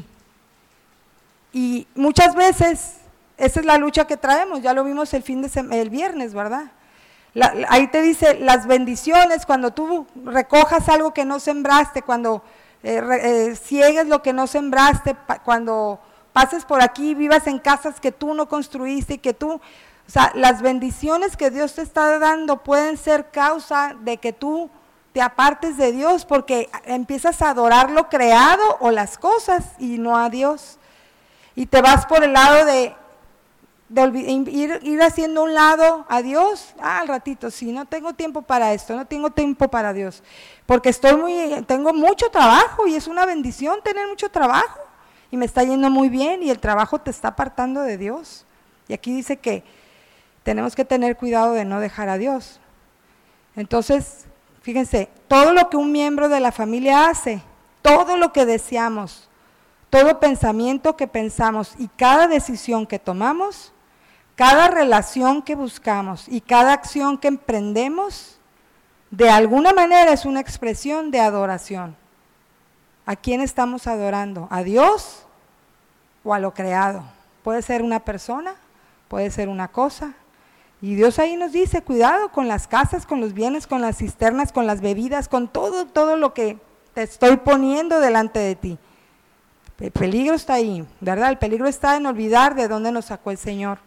S1: Y muchas veces esa es la lucha que traemos, ya lo vimos el fin de sem- el viernes, ¿verdad? La, la, ahí te dice las bendiciones, cuando tú recojas algo que no sembraste, cuando eh, re, eh, ciegues lo que no sembraste, pa, cuando pases por aquí, vivas en casas que tú no construiste y que tú, o sea, las bendiciones que Dios te está dando pueden ser causa de que tú te apartes de Dios porque empiezas a adorar lo creado o las cosas y no a Dios. Y te vas por el lado de de ir, ir haciendo un lado a Dios, ah, al ratito, sí, no tengo tiempo para esto, no tengo tiempo para Dios, porque estoy muy, tengo mucho trabajo y es una bendición tener mucho trabajo y me está yendo muy bien y el trabajo te está apartando de Dios. Y aquí dice que tenemos que tener cuidado de no dejar a Dios. Entonces, fíjense, todo lo que un miembro de la familia hace, todo lo que deseamos, todo pensamiento que pensamos y cada decisión que tomamos, cada relación que buscamos y cada acción que emprendemos, de alguna manera es una expresión de adoración. ¿A quién estamos adorando? ¿A Dios o a lo creado? Puede ser una persona, puede ser una cosa. Y Dios ahí nos dice, cuidado con las casas, con los bienes, con las cisternas, con las bebidas, con todo, todo lo que te estoy poniendo delante de ti. El peligro está ahí, ¿verdad? El peligro está en olvidar de dónde nos sacó el Señor.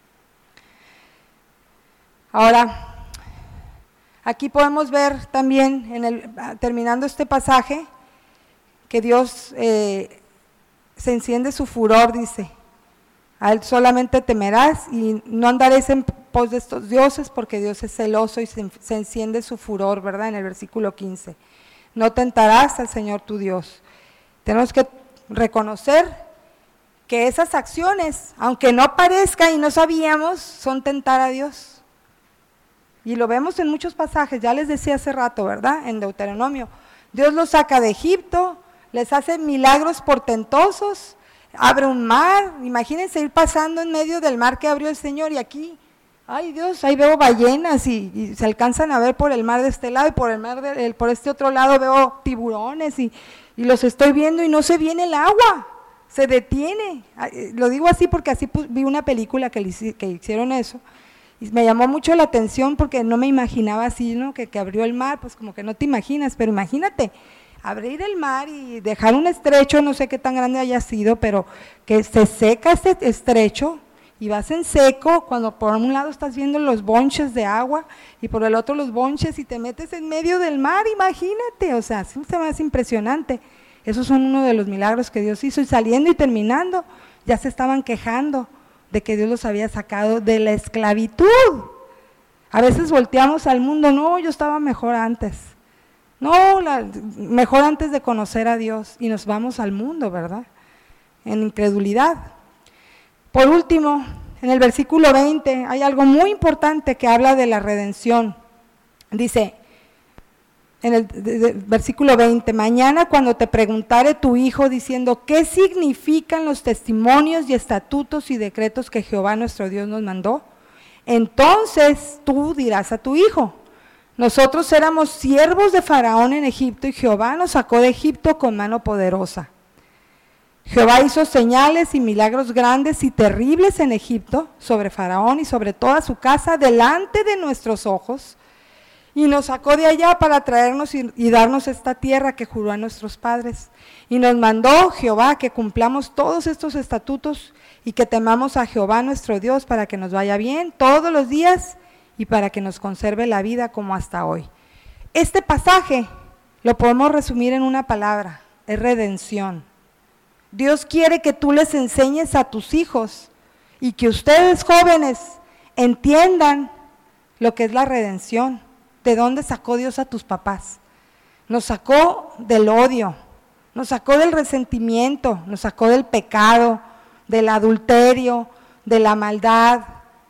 S1: Ahora, aquí podemos ver también, en el, terminando este pasaje, que Dios eh, se enciende su furor, dice, a él solamente temerás y no andaréis en pos de estos dioses porque Dios es celoso y se, se enciende su furor, ¿verdad? En el versículo quince, no tentarás al Señor tu Dios. Tenemos que reconocer que esas acciones, aunque no parezca y no sabíamos, son tentar a Dios. Y lo vemos en muchos pasajes, ya les decía hace rato, ¿verdad? En Deuteronomio, Dios los saca de Egipto, les hace milagros portentosos, abre un mar, imagínense ir pasando en medio del mar que abrió el Señor y aquí, ay Dios, ahí veo ballenas y, y se alcanzan a ver por el mar de este lado y por el mar de, el, por este otro lado veo tiburones y, y los estoy viendo y no se viene el agua, se detiene. Lo digo así porque así vi una película que, que hicieron eso y me llamó mucho la atención porque no me imaginaba así, ¿no? Que, que abrió el mar, pues como que no te imaginas, pero imagínate, abrir el mar y dejar un estrecho, no sé qué tan grande haya sido, pero que se seca este estrecho y vas en seco, cuando por un lado estás viendo los bonches de agua y por el otro los bonches y te metes en medio del mar, imagínate, o sea, es más impresionante. Esos son uno de los milagros que Dios hizo y saliendo y terminando, ya se estaban quejando de que Dios los había sacado de la esclavitud. A veces volteamos al mundo, no, yo estaba mejor antes. No, la, mejor antes de conocer a Dios y nos vamos al mundo, ¿verdad? En incredulidad. Por último, en el versículo veinte hay algo muy importante que habla de la redención. Dice, en el de, de, versículo veinte, mañana cuando te preguntare tu hijo diciendo, ¿qué significan los testimonios y estatutos y decretos que Jehová nuestro Dios nos mandó? Entonces tú dirás a tu hijo, nosotros éramos siervos de Faraón en Egipto y Jehová nos sacó de Egipto con mano poderosa. Jehová hizo señales y milagros grandes y terribles en Egipto sobre Faraón y sobre toda su casa delante de nuestros ojos y nos sacó de allá para traernos y, y darnos esta tierra que juró a nuestros padres. Y nos mandó Jehová que cumplamos todos estos estatutos y que temamos a Jehová nuestro Dios para que nos vaya bien todos los días y para que nos conserve la vida como hasta hoy. Este pasaje lo podemos resumir en una palabra, es redención. Dios quiere que tú les enseñes a tus hijos y que ustedes jóvenes entiendan lo que es la redención, de dónde sacó Dios a tus papás. Nos sacó del odio, nos sacó del resentimiento, nos sacó del pecado, del adulterio, de la maldad,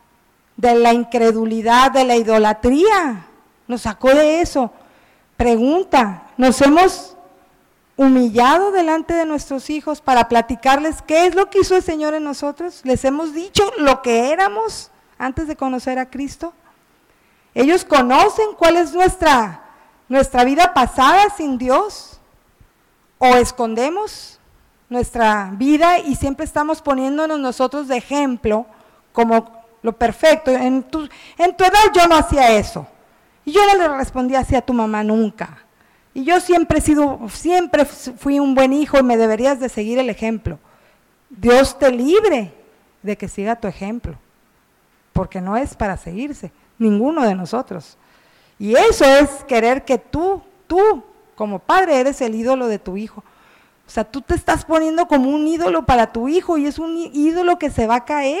S1: de la incredulidad, de la idolatría, nos sacó de eso. Pregunta, ¿nos hemos humillado delante de nuestros hijos para platicarles qué es lo que hizo el Señor en nosotros? ¿Les hemos dicho lo que éramos antes de conocer a Cristo? ¿Ellos conocen cuál es nuestra, nuestra vida pasada sin Dios? ¿O escondemos nuestra vida y siempre estamos poniéndonos nosotros de ejemplo como lo perfecto? En tu, en tu edad yo no hacía eso, y yo no le respondía así a tu mamá nunca, y yo siempre he sido, siempre fui un buen hijo y me deberías de seguir el ejemplo. Dios te libre de que siga tu ejemplo, porque no es para seguirse, ninguno de nosotros. Y eso es querer que tú, tú como padre eres el ídolo de tu hijo. O sea, tú te estás poniendo como un ídolo para tu hijo y es un ídolo que se va a caer.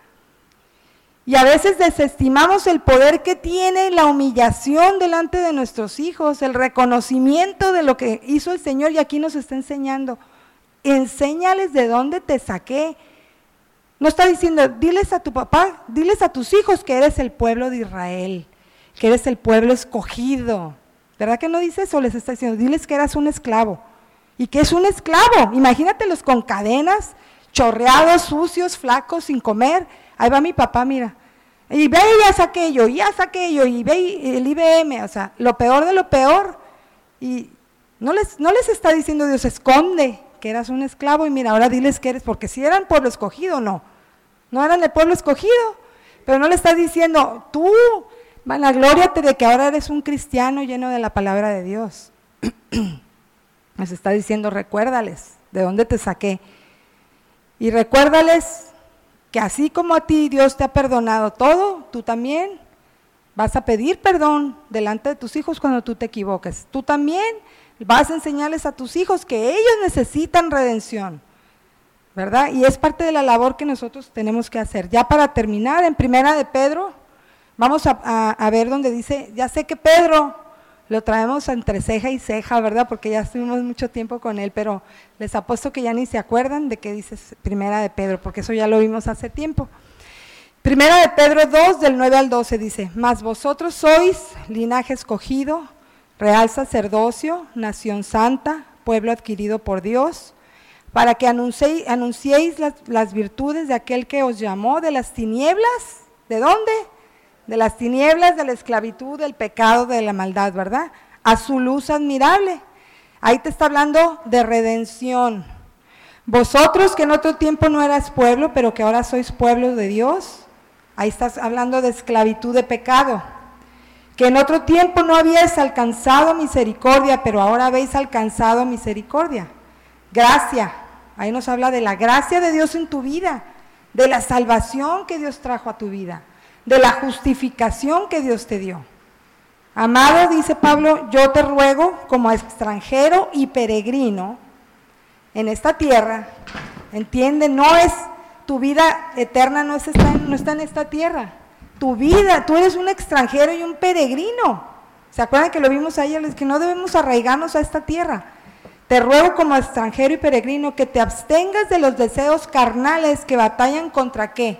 S1: Y a veces desestimamos el poder que tiene la humillación delante de nuestros hijos, el reconocimiento de lo que hizo el Señor, y aquí nos está enseñando. Enséñales de dónde te saqué. No está diciendo, diles a tu papá, diles a tus hijos que eres el pueblo de Israel, que eres el pueblo escogido. ¿Verdad que no dice eso? Les está diciendo, diles que eras un esclavo. ¿Y qué es un esclavo? Imagínatelos con cadenas, chorreados, sucios, flacos, sin comer. Ahí va mi papá, mira, y ve y haz aquello, y haz aquello, y ve el I B M, o sea, lo peor de lo peor. Y no les, no les está diciendo Dios, esconde que eras un esclavo, y mira, ahora diles que eres, porque si eran pueblo escogido, no, no eran el pueblo escogido, pero no le está diciendo, tú, vanaglóriate de que ahora eres un cristiano lleno de la palabra de Dios. Les está diciendo, recuérdales de dónde te saqué, y recuérdales que así como a ti Dios te ha perdonado todo, tú también vas a pedir perdón delante de tus hijos cuando tú te equivoques. Tú también vas a enseñarles a tus hijos que ellos necesitan redención. ¿verdad? Y es parte de la labor que nosotros tenemos que hacer. Ya para terminar, en Primera de Pedro, vamos a, a, a ver donde dice, ya sé que Pedro lo traemos entre ceja y ceja, ¿verdad? Porque ya estuvimos mucho tiempo con él, pero les apuesto que ya ni se acuerdan de qué dice Primera de Pedro, porque eso ya lo vimos hace tiempo. Primera de Pedro dos, del nueve al doce dice, mas vosotros sois linaje escogido, real sacerdocio, nación santa, pueblo adquirido por Dios, para que anunciéis, anunciéis las, las virtudes de aquel que os llamó de las tinieblas, ¿de dónde? De las tinieblas, de la esclavitud, del pecado, de la maldad, ¿verdad? A su luz admirable. Ahí te está hablando de redención. Vosotros que en otro tiempo no eras pueblo, pero que ahora sois pueblo de Dios, ahí estás hablando de esclavitud de pecado. Que en otro tiempo no habíais alcanzado misericordia, pero ahora habéis alcanzado misericordia. Gracia, ahí nos habla de la gracia de Dios en tu vida, de la salvación que Dios trajo a tu vida, de la justificación que Dios te dio. Amado, dice Pablo, yo te ruego como extranjero y peregrino en esta tierra, entiende, no es, tu vida eterna no, es está, no está en esta tierra, tu vida, tú eres un extranjero y un peregrino. ¿Se acuerdan que lo vimos ayer? Es que no debemos arraigarnos a esta tierra. Te ruego como extranjero y peregrino que te abstengas de los deseos carnales que batallan contra ¿qué?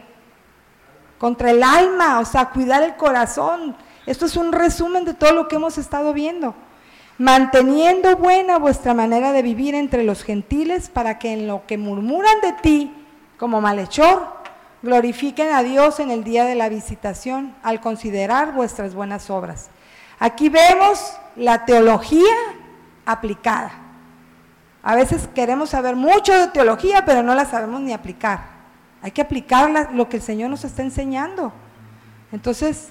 S1: Contra el alma, o sea, cuidar el corazón. Esto es un resumen de todo lo que hemos estado viendo. Manteniendo buena vuestra manera de vivir entre los gentiles, para que en lo que murmuran de ti como malhechor, glorifiquen a Dios en el día de la visitación, al considerar vuestras buenas obras. Aquí vemos la teología aplicada. A veces queremos saber mucho de teología, pero no la sabemos ni aplicar. Hay que aplicar la, lo que el Señor nos está enseñando. Entonces,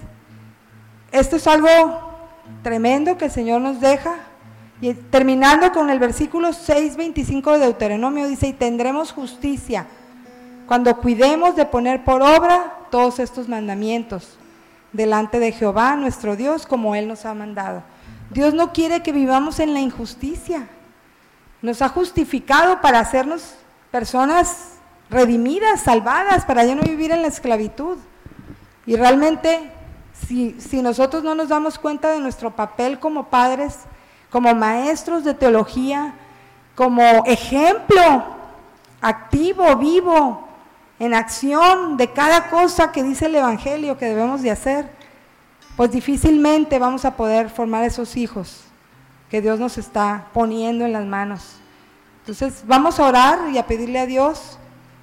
S1: esto es algo tremendo que el Señor nos deja. Y terminando con el versículo seis veinticinco de Deuteronomio, dice, y tendremos justicia cuando cuidemos de poner por obra todos estos mandamientos delante de Jehová nuestro Dios, como Él nos ha mandado. Dios no quiere que vivamos en la injusticia. Nos ha justificado para hacernos personas redimidas, salvadas, para ya no vivir en la esclavitud. Y realmente, si, si nosotros no nos damos cuenta de nuestro papel como padres, como maestros de teología, como ejemplo activo, vivo, en acción de cada cosa que dice el Evangelio que debemos de hacer, pues difícilmente vamos a poder formar esos hijos que Dios nos está poniendo en las manos. Entonces vamos a orar y a pedirle a Dios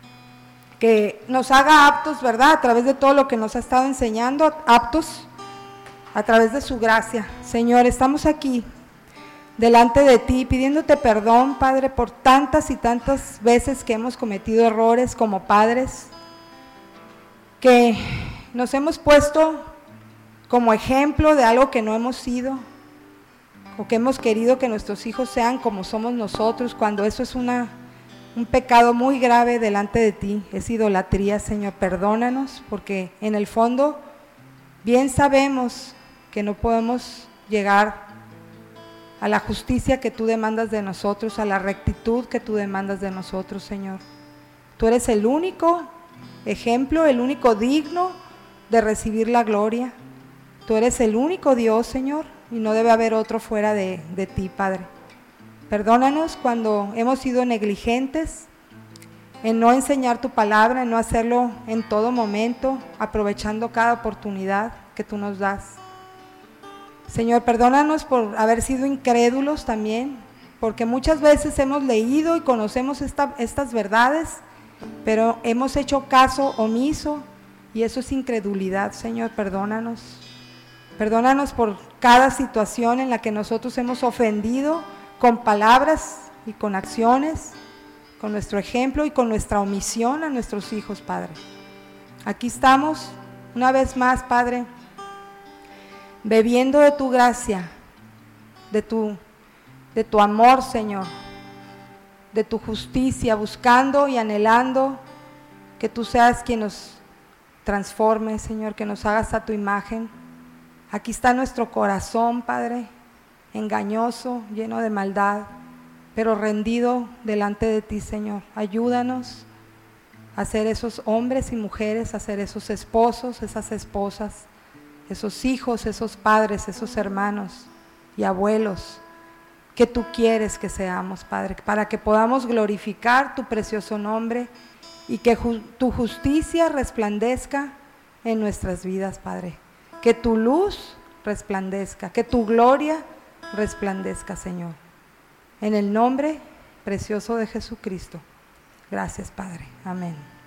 S1: que nos haga aptos, ¿verdad? A través de todo lo que nos ha estado enseñando, aptos a través de su gracia. Señor, estamos aquí delante de ti pidiéndote perdón, Padre, por tantas y tantas veces que hemos cometido errores como padres, que nos hemos puesto como ejemplo de algo que no hemos sido, o que hemos querido que nuestros hijos sean como somos nosotros, cuando eso es una, un pecado muy grave delante de ti, es idolatría. Señor, perdónanos, porque en el fondo bien sabemos que no podemos llegar a la justicia que tú demandas de nosotros, a la rectitud que tú demandas de nosotros, Señor. Tú eres el único ejemplo, el único digno de recibir la gloria. Tú eres el único Dios, Señor, y no debe haber otro fuera de, de ti, Padre. Perdónanos cuando hemos sido negligentes en no enseñar tu palabra, en no hacerlo en todo momento, aprovechando cada oportunidad que tú nos das. Señor, perdónanos por haber sido incrédulos también, porque muchas veces hemos leído y conocemos esta, estas verdades, pero hemos hecho caso omiso, y eso es incredulidad. Señor, perdónanos. Perdónanos por cada situación en la que nosotros hemos ofendido con palabras y con acciones, con nuestro ejemplo y con nuestra omisión a nuestros hijos, Padre. Aquí estamos una vez más, Padre, bebiendo de tu gracia, de tu, de tu amor, Señor, de tu justicia, buscando y anhelando que tú seas quien nos transforme, Señor, que nos hagas a tu imagen. Aquí está nuestro corazón, Padre, engañoso, lleno de maldad, pero rendido delante de ti, Señor. Ayúdanos a ser esos hombres y mujeres, a ser esos esposos, esas esposas, esos hijos, esos padres, esos hermanos y abuelos que tú quieres que seamos, Padre, para que podamos glorificar tu precioso nombre y que ju- tu justicia resplandezca en nuestras vidas, Padre. Que tu luz resplandezca, que tu gloria resplandezca, Señor. En el nombre precioso de Jesucristo. Gracias, Padre. Amén.